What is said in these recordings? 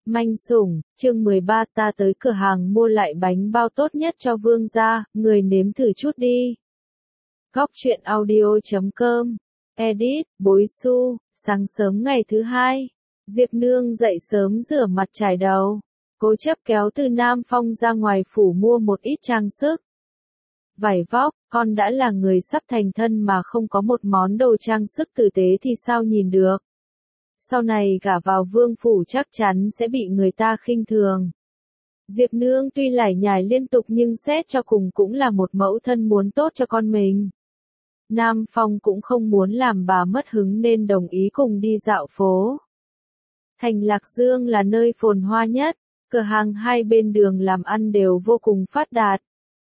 Manh sủng, chương 13 ta tới cửa hàng mua lại bánh bao tốt nhất cho vương gia, người nếm thử chút đi. Góc truyện audio.com, edit, Bối Xu, sáng sớm ngày thứ hai, Diệp Nương dậy sớm rửa mặt chải đầu, cố chấp kéo Từ Nam Phong ra ngoài phủ mua một ít trang sức. Vải vóc, con đã là người sắp thành thân mà không có một món đồ trang sức tử tế thì sao nhìn được. Sau này gả vào vương phủ chắc chắn sẽ bị người ta khinh thường. Diệp Nương tuy lải nhải liên tục nhưng xét cho cùng cũng là một mẫu thân muốn tốt cho con mình. Nam Phong cũng không muốn làm bà mất hứng nên đồng ý cùng đi dạo phố. Thành Lạc Dương là nơi phồn hoa nhất, cửa hàng hai bên đường làm ăn đều vô cùng phát đạt.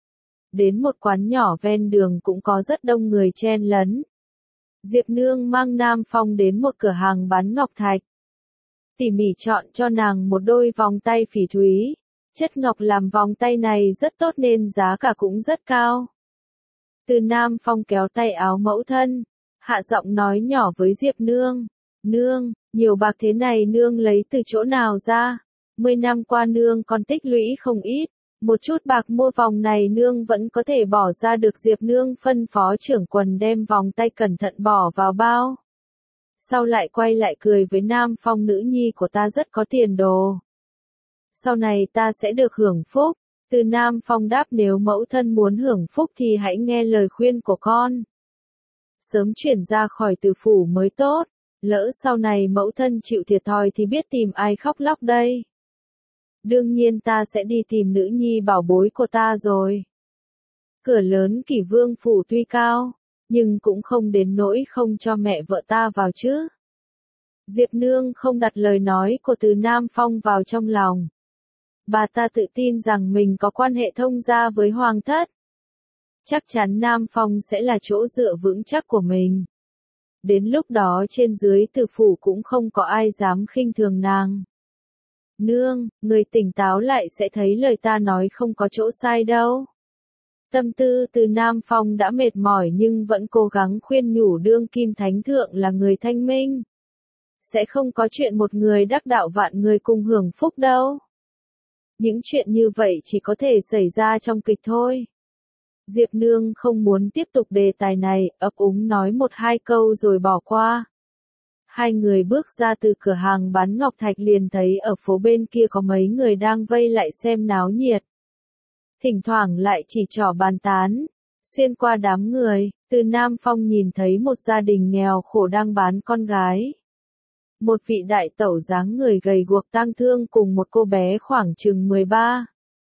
Đến một quán nhỏ ven đường cũng có rất đông người chen lấn. Diệp Nương mang Nam Phong đến một cửa hàng bán ngọc thạch. Tỉ mỉ chọn cho nàng một đôi vòng tay phỉ thúy. Chất ngọc làm vòng tay này rất tốt nên giá cả cũng rất cao. Từ Nam Phong kéo tay áo mẫu thân, hạ giọng nói nhỏ với Diệp Nương. Nương, nhiều bạc thế này nương lấy từ chỗ nào ra? 10 năm qua nương còn tích lũy không ít. Một chút bạc mua vòng này nương vẫn có thể bỏ ra được. Diệp Nương phân phó trưởng quần đem vòng tay cẩn thận bỏ vào bao. Sau lại quay lại cười với Nam Phong, nữ nhi của ta rất có tiền đồ. Sau này ta sẽ được hưởng phúc. Từ Nam Phong đáp, nếu mẫu thân muốn hưởng phúc thì hãy nghe lời khuyên của con. Sớm chuyển ra khỏi Từ phủ mới tốt. Lỡ sau này mẫu thân chịu thiệt thòi thì biết tìm ai khóc lóc đây. Đương nhiên ta sẽ đi tìm nữ nhi bảo bối của ta rồi. Cửa lớn Kỷ Vương phủ tuy cao, nhưng cũng không đến nỗi không cho mẹ vợ ta vào chứ. Diệp Nương không đặt lời nói của Từ Nam Phong vào trong lòng. Bà ta tự tin rằng mình có quan hệ thông gia với hoàng thất. Chắc chắn Nam Phong sẽ là chỗ dựa vững chắc của mình. Đến lúc đó trên dưới Từ phủ cũng không có ai dám khinh thường nàng. Nương, người tỉnh táo lại sẽ thấy lời ta nói không có chỗ sai đâu. Tâm tư Từ Nam Phong đã mệt mỏi nhưng vẫn cố gắng khuyên nhủ đương kim thánh thượng là người thanh minh. Sẽ không có chuyện một người đắc đạo vạn người cùng hưởng phúc đâu. Những chuyện như vậy chỉ có thể xảy ra trong kịch thôi. Diệp Nương không muốn tiếp tục đề tài này, ấp úng nói một hai câu rồi bỏ qua. Hai người bước ra từ cửa hàng bán ngọc thạch liền thấy ở phố bên kia có mấy người đang vây lại xem náo nhiệt. Thỉnh thoảng lại chỉ trỏ bàn tán. Xuyên qua đám người, Từ Nam Phong nhìn thấy một gia đình nghèo khổ đang bán con gái. Một vị đại tẩu dáng người gầy guộc tang thương cùng một cô bé khoảng chừng 13,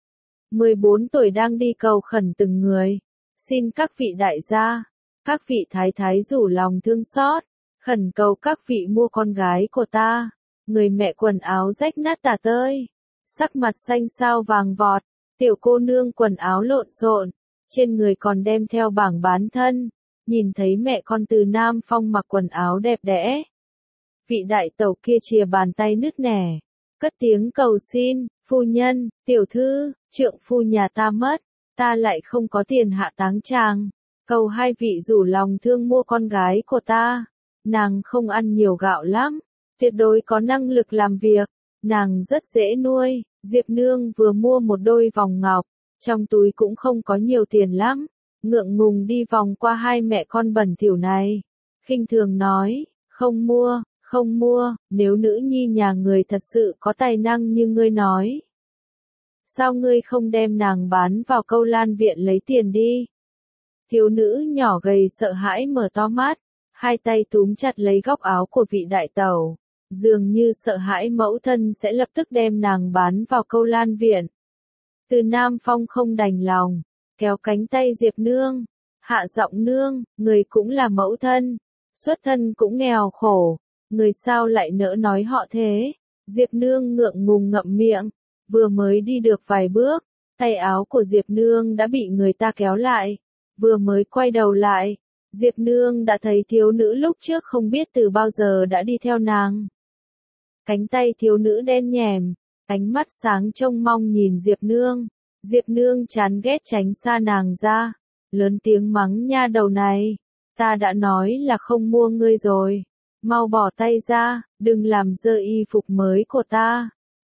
14 tuổi đang đi cầu khẩn từng người. Xin các vị đại gia, các vị thái thái rủ lòng thương xót. Khẩn cầu các vị mua con gái của ta. Người mẹ quần áo rách nát tả tơi, sắc mặt xanh xao vàng vọt, tiểu cô nương quần áo lộn xộn, trên người còn đem theo bảng bán thân. Nhìn thấy mẹ con Từ Nam Phong mặc quần áo đẹp đẽ, vị đại tẩu kia chìa bàn tay nứt nẻ, cất tiếng cầu xin, phu nhân, tiểu thư, trượng phu nhà ta mất, ta lại không có tiền hạ táng chàng, cầu hai vị rủ lòng thương mua con gái của ta. Nàng không ăn nhiều gạo lắm, tuyệt đối có năng lực làm việc, nàng rất dễ nuôi. Diệp Nương vừa mua một đôi vòng ngọc, trong túi cũng không có nhiều tiền lắm, ngượng ngùng đi vòng qua hai mẹ con bẩn thỉu này, khinh thường nói, không mua, không mua, nếu nữ nhi nhà người thật sự có tài năng như ngươi nói. Sao ngươi không đem nàng bán vào Câu Lan viện lấy tiền đi? Thiếu nữ nhỏ gầy sợ hãi mở to mắt. Hai tay túm chặt lấy góc áo của vị đại tẩu, dường như sợ hãi mẫu thân sẽ lập tức đem nàng bán vào Câu Lan viện. Từ Nam Phong không đành lòng, kéo cánh tay Diệp Nương, hạ giọng, nương, người cũng là mẫu thân, xuất thân cũng nghèo khổ, người sao lại nỡ nói họ thế. Diệp Nương ngượng ngùng ngậm miệng, vừa mới đi được vài bước, tay áo của Diệp Nương đã bị người ta kéo lại, vừa mới quay đầu lại. Diệp Nương đã thấy thiếu nữ lúc trước không biết từ bao giờ đã đi theo nàng. Cánh tay thiếu nữ đen nhèm, ánh mắt sáng trông mong nhìn Diệp Nương. Diệp Nương chán ghét tránh xa nàng ra, lớn tiếng mắng, nha đầu này, ta đã nói là không mua ngươi rồi, mau bỏ tay ra, đừng làm dơ y phục mới của ta.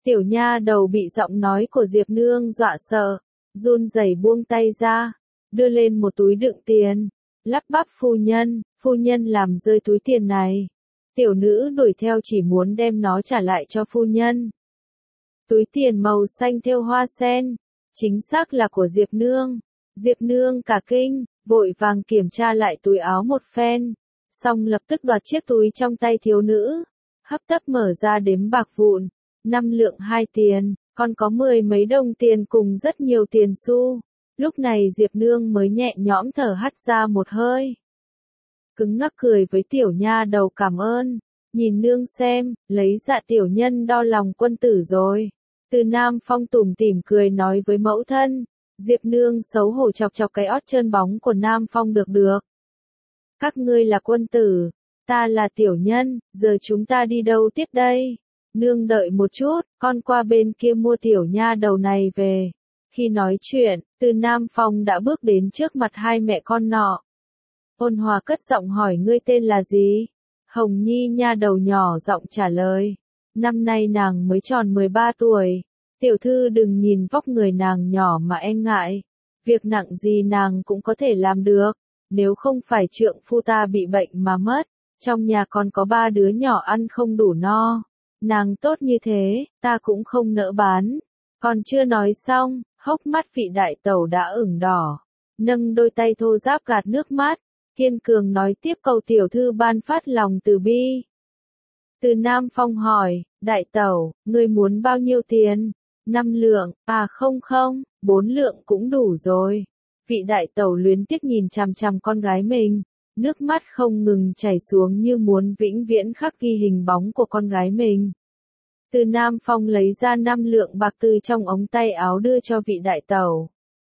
Tiểu nha đầu bị giọng nói của Diệp Nương dọa sợ, run rẩy buông tay ra, đưa lên một túi đựng tiền, lắp bắp phu nhân làm rơi túi tiền này. Tiểu nữ đuổi theo chỉ muốn đem nó trả lại cho phu nhân. Túi tiền màu xanh thêu hoa sen, chính xác là của Diệp Nương. Diệp Nương cả kinh, vội vàng kiểm tra lại túi áo một phen, xong lập tức đoạt chiếc túi trong tay thiếu nữ, hấp tấp mở ra đếm bạc vụn, 5 lượng 2 tiền, còn có 10 mấy đồng tiền cùng rất nhiều tiền xu. Lúc này Diệp Nương mới nhẹ nhõm thở hắt ra một hơi. Cứng ngắc cười với tiểu nha đầu cảm ơn, nhìn nương xem, lấy dạ tiểu nhân đo lòng quân tử rồi. Từ Nam Phong tủm tỉm cười nói với mẫu thân, Diệp Nương xấu hổ chọc chọc cái ót trơn bóng của Nam Phong được. Các ngươi là quân tử, ta là tiểu nhân, giờ chúng ta đi đâu tiếp đây? Nương đợi một chút, con qua bên kia mua tiểu nha đầu này về. Khi nói chuyện, Từ Nam Phong đã bước đến trước mặt hai mẹ con nọ. Ôn Hòa cất giọng hỏi ngươi tên là gì? Hồng Nhi nha đầu nhỏ giọng trả lời. Năm nay nàng mới tròn 13 tuổi. Tiểu thư đừng nhìn vóc người nàng nhỏ mà e ngại. Việc nặng gì nàng cũng có thể làm được. Nếu không phải trượng phu ta bị bệnh mà mất, trong nhà còn có 3 đứa nhỏ ăn không đủ no. Nàng tốt như thế, ta cũng không nỡ bán. Còn chưa nói xong, hốc mắt vị đại tẩu đã ửng đỏ. Nâng đôi tay thô ráp gạt nước mắt, kiên cường nói tiếp cầu tiểu thư ban phát lòng từ bi. Từ Nam Phong hỏi, đại tẩu, ngươi muốn bao nhiêu tiền? 5 lượng, không, 4 lượng cũng đủ rồi. Vị đại tẩu luyến tiếc nhìn chằm chằm con gái mình, nước mắt không ngừng chảy xuống như muốn vĩnh viễn khắc ghi hình bóng của con gái mình. Từ Nam Phong lấy ra 5 lượng bạc từ trong ống tay áo đưa cho vị đại tẩu.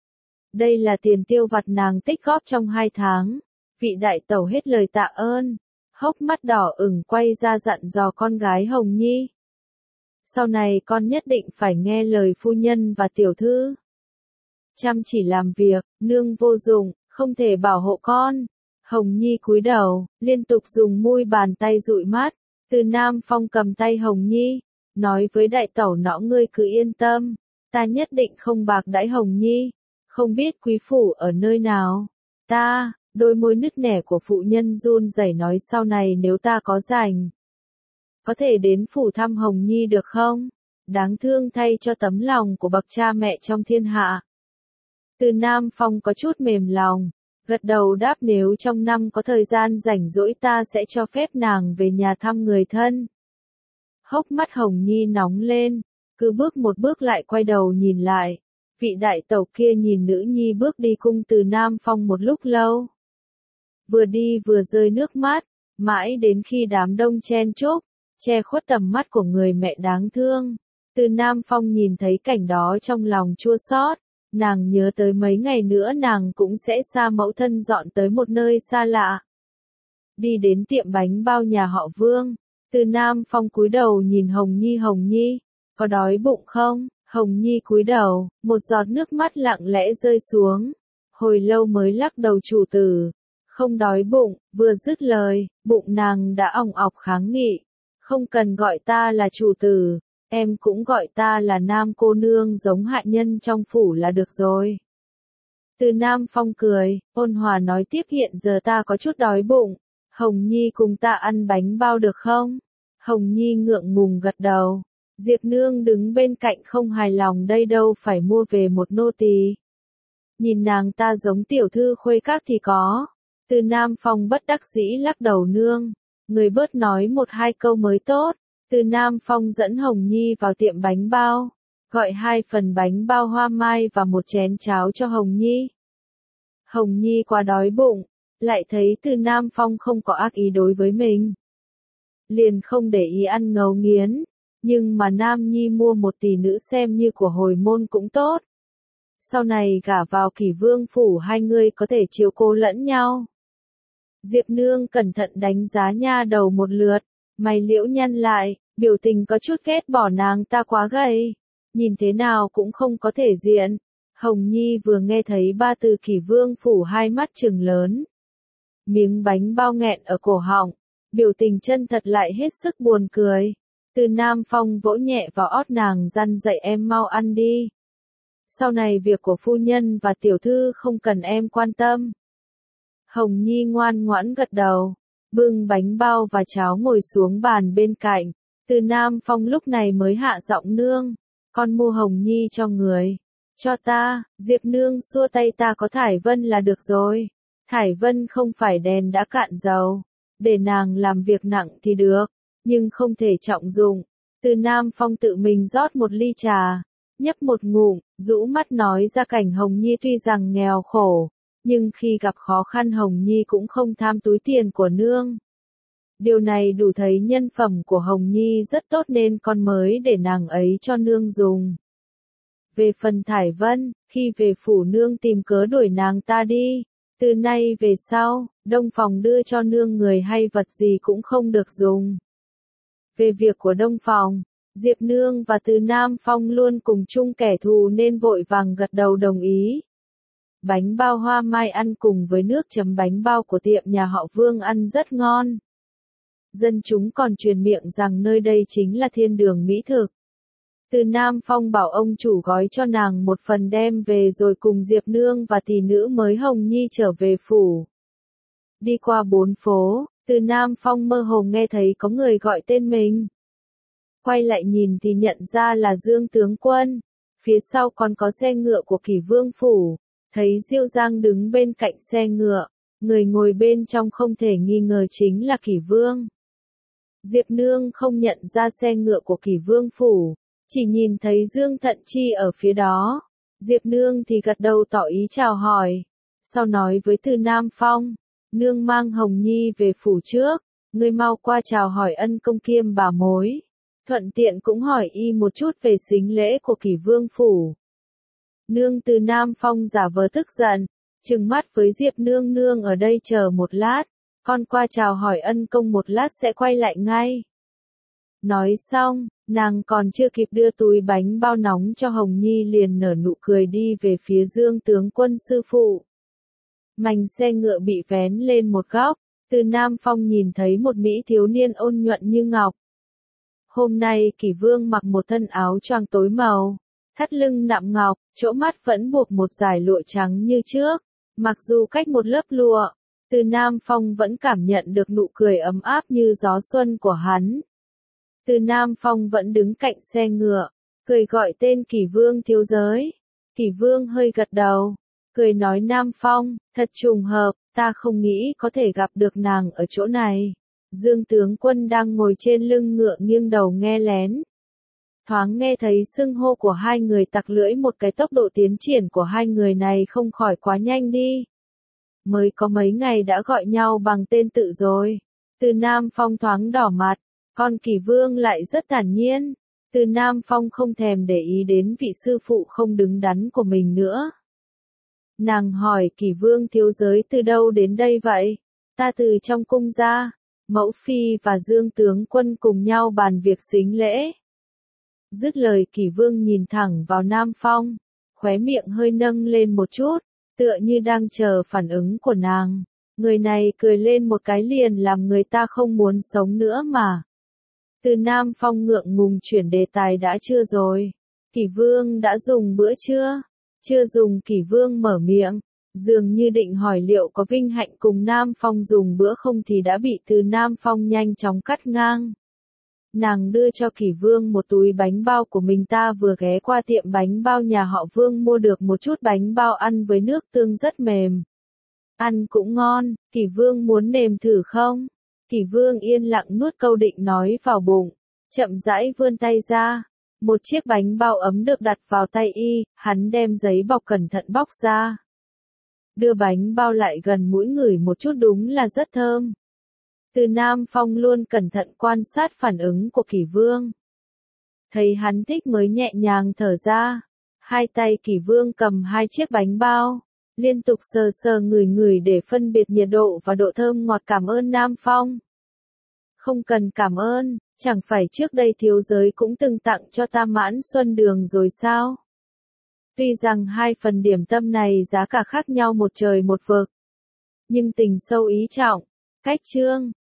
Đây là tiền tiêu vặt nàng tích góp trong 2 tháng. Vị đại tẩu hết lời tạ ơn, hốc mắt đỏ ửng quay ra dặn dò con gái Hồng Nhi. Sau này con nhất định phải nghe lời phu nhân và tiểu thư. Chăm chỉ làm việc, nương vô dụng, không thể bảo hộ con. Hồng Nhi cúi đầu, liên tục dùng môi bàn tay dụi mắt. Từ Nam Phong cầm tay Hồng Nhi, nói với đại tẩu nọ ngươi cứ yên tâm, ta nhất định không bạc đãi Hồng Nhi. Không biết quý phủ ở nơi nào? Ta, đôi môi nứt nẻ của phụ nhân run rẩy nói sau này nếu ta có rảnh, có thể đến phủ thăm Hồng Nhi được không? Đáng thương thay cho tấm lòng của bậc cha mẹ trong thiên hạ. Từ Nam Phong có chút mềm lòng, gật đầu đáp nếu trong năm có thời gian rảnh rỗi ta sẽ cho phép nàng về nhà thăm người thân. Hốc mắt Hồng Nhi nóng lên, cứ bước một bước lại quay đầu nhìn lại. Vị đại tẩu kia nhìn nữ nhi bước đi cung Từ Nam Phong một lúc lâu. Vừa đi vừa rơi nước mắt, mãi đến khi đám đông chen chúc, che khuất tầm mắt của người mẹ đáng thương. Từ Nam Phong nhìn thấy cảnh đó trong lòng chua xót, nàng nhớ tới mấy ngày nữa nàng cũng sẽ xa mẫu thân dọn tới một nơi xa lạ. Đi đến tiệm bánh bao nhà họ Vương, Từ Nam Phong cúi đầu nhìn Hồng Nhi, có đói bụng không? Hồng Nhi cúi đầu, một giọt nước mắt lặng lẽ rơi xuống, hồi lâu mới lắc đầu chủ tử, không đói bụng, vừa dứt lời, bụng nàng đã òng ọc kháng nghị, không cần gọi ta là chủ tử, em cũng gọi ta là Nam cô nương giống hạ nhân trong phủ là được rồi. Từ Nam Phong cười, ôn hòa nói tiếp hiện giờ ta có chút đói bụng, Hồng Nhi cùng ta ăn bánh bao được không? Hồng Nhi ngượng ngùng gật đầu. Diệp Nương đứng bên cạnh không hài lòng đây đâu phải mua về một nô tỳ. Nhìn nàng ta giống tiểu thư khuê các thì có. Từ Nam Phong bất đắc dĩ lắc đầu nương. Người bớt nói 1-2 câu mới tốt. Từ Nam Phong dẫn Hồng Nhi vào tiệm bánh bao. Gọi 2 phần bánh bao hoa mai và một chén cháo cho Hồng Nhi. Hồng Nhi quá đói bụng. Lại thấy Từ Nam Phong không có ác ý đối với mình. Liền không để ý ăn ngấu nghiến. Nhưng mà Nam Nhi mua 1 tỷ nữ xem như của hồi môn cũng tốt. Sau này gả vào Kỷ Vương phủ hai người có thể chiếu cố lẫn nhau. Diệp Nương cẩn thận đánh giá nha đầu một lượt, mày liễu nhăn lại, biểu tình có chút ghét bỏ nàng ta quá gầy, nhìn thế nào cũng không có thể diện. Hồng Nhi vừa nghe thấy 3 từ Kỷ Vương phủ hai mắt trừng lớn. Miếng bánh bao nghẹn ở cổ họng, biểu tình chân thật lại hết sức buồn cười. Từ Nam Phong vỗ nhẹ vào ót nàng răn dạy em mau ăn đi. Sau này việc của phu nhân và tiểu thư không cần em quan tâm. Hồng Nhi ngoan ngoãn gật đầu, bưng bánh bao và cháo ngồi xuống bàn bên cạnh. Từ Nam Phong lúc này mới hạ giọng nương, con mua Hồng Nhi cho người. Cho ta, Diệp nương xua tay ta có Thải Vân là được rồi. Thải Vân không phải đèn đã cạn dầu. Để nàng làm việc nặng thì được, nhưng không thể trọng dụng. Từ Nam Phong tự mình rót một ly trà, nhấp một ngụm, rũ mắt nói ra cảnh Hồng Nhi tuy rằng nghèo khổ, nhưng khi gặp khó khăn Hồng Nhi cũng không tham túi tiền của nương. Điều này đủ thấy nhân phẩm của Hồng Nhi rất tốt nên con mới để nàng ấy cho nương dùng. Về phần Thải Vân, khi về phủ nương tìm cớ đuổi nàng ta đi. Từ nay về sau, Đông Phòng đưa cho nương người hay vật gì cũng không được dùng. Về việc của Đông Phòng, Diệp nương và Từ Nam Phong luôn cùng chung kẻ thù nên vội vàng gật đầu đồng ý. Bánh bao hoa mai ăn cùng với nước chấm bánh bao của tiệm nhà họ Vương ăn rất ngon. Dân chúng còn truyền miệng rằng nơi đây chính là thiên đường mỹ thực. Từ Nam Phong bảo ông chủ gói cho nàng một phần đem về rồi cùng Diệp nương và tỷ nữ mới Hồng Nhi trở về phủ. Đi qua 4 phố, Từ Nam Phong mơ hồ nghe thấy có người gọi tên mình. Quay lại nhìn thì nhận ra là Dương tướng quân. Phía sau còn có xe ngựa của Kỷ Vương phủ. Thấy Diêu Giang đứng bên cạnh xe ngựa, người ngồi bên trong không thể nghi ngờ chính là Kỷ Vương. Diệp nương không nhận ra xe ngựa của Kỷ Vương phủ, chỉ nhìn thấy Dương Thận Chi ở phía đó. Diệp nương thì gật đầu tỏ ý chào hỏi, sau nói với Từ Nam Phong, nương mang Hồng Nhi về phủ trước, ngươi mau qua chào hỏi ân công kiêm bà mối. Thuận tiện cũng hỏi y một chút về sính lễ của Kỷ Vương phủ. Nương. Từ Nam Phong giả vờ tức giận, trừng mắt với Diệp nương, nương ở đây chờ một lát, con qua chào hỏi ân công một lát sẽ quay lại ngay. Nói xong, nàng còn chưa kịp đưa túi bánh bao nóng cho Hồng Nhi liền nở nụ cười đi về phía Dương tướng quân sư phụ. Mành xe ngựa bị vén lên một góc, Từ Nam Phong nhìn thấy một mỹ thiếu niên ôn nhuận như ngọc. Hôm nay Kỷ Vương mặc một thân áo choàng tối màu, thắt lưng nạm ngọc, chỗ mắt vẫn buộc một dải lụa trắng như trước. Mặc dù cách một lớp lụa, Từ Nam Phong vẫn cảm nhận được nụ cười ấm áp như gió xuân của hắn. Từ Nam Phong vẫn đứng cạnh xe ngựa, cười gọi tên Kỷ Vương thiếu giới. Kỷ Vương hơi gật đầu, cười nói Nam Phong, thật trùng hợp, ta không nghĩ có thể gặp được nàng ở chỗ này. Dương tướng quân đang ngồi trên lưng ngựa nghiêng đầu nghe lén. Thoáng nghe thấy xưng hô của hai người tặc lưỡi một cái, tốc độ tiến triển của hai người này không khỏi quá nhanh đi. Mới có mấy ngày đã gọi nhau bằng tên tự rồi. Từ Nam Phong thoáng đỏ mặt, còn Kỷ Vương lại rất thản nhiên. Từ Nam Phong không thèm để ý đến vị sư phụ không đứng đắn của mình nữa. Nàng hỏi Kỷ Vương thiếu giới từ đâu đến đây vậy? Ta từ trong cung ra. Mẫu phi và Dương tướng quân cùng nhau bàn việc sính lễ. Dứt lời Kỷ Vương nhìn thẳng vào Nam Phong, khóe miệng hơi nâng lên một chút, tựa như đang chờ phản ứng của nàng. Người này cười lên một cái liền làm người ta không muốn sống nữa mà. Từ Nam Phong ngượng ngùng chuyển đề tài, đã chưa rồi? Kỷ Vương đã dùng bữa chưa? Chưa dùng. Kỷ Vương mở miệng, dường như định hỏi liệu có vinh hạnh cùng Nam Phong dùng bữa không thì đã bị Từ Nam Phong nhanh chóng cắt ngang. Nàng đưa cho Kỷ Vương một túi bánh bao của mình, ta vừa ghé qua tiệm bánh bao nhà họ Vương mua được một chút bánh bao ăn với nước tương rất mềm. Ăn cũng ngon, Kỷ Vương muốn nếm thử không? Kỷ Vương yên lặng nuốt câu định nói vào bụng, chậm rãi vươn tay ra. Một chiếc bánh bao ấm được đặt vào tay y, hắn đem giấy bọc cẩn thận bóc ra. Đưa bánh bao lại gần mũi ngửi một chút, đúng là rất thơm. Từ Nam Phong luôn cẩn thận quan sát phản ứng của Kỷ Vương. Thấy hắn thích mới nhẹ nhàng thở ra. Hai tay Kỷ Vương cầm hai chiếc bánh bao, liên tục sờ sờ ngửi ngửi để phân biệt nhiệt độ và độ thơm ngọt. Cảm ơn Nam Phong. Không cần cảm ơn, chẳng phải trước đây thiếu giới cũng từng tặng cho ta Mãn Xuân Đường rồi sao? Tuy rằng hai phần điểm tâm này giá cả khác nhau một trời một vực, nhưng tình sâu ý trọng, cách trương,